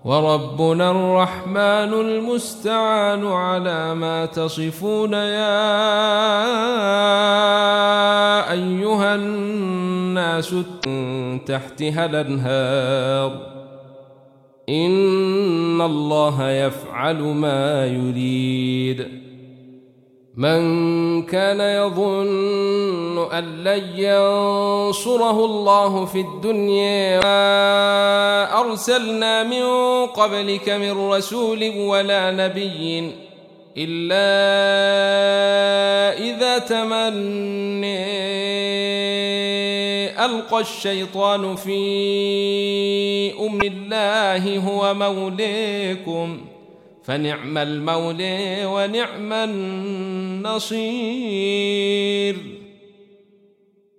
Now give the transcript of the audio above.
وربنا الرحمن المستعان على ما تصفون يا أيها الناس تحتها الأنهار إن الله يفعل ما يريد. من كان يظن أن لن ينصره الله في الدنيا وما أرسلنا من قبلك من رسول ولا نبي إلا إذا تمنى ألقى الشيطان في الله هو موليكم فنعم المولى ونعم النصير.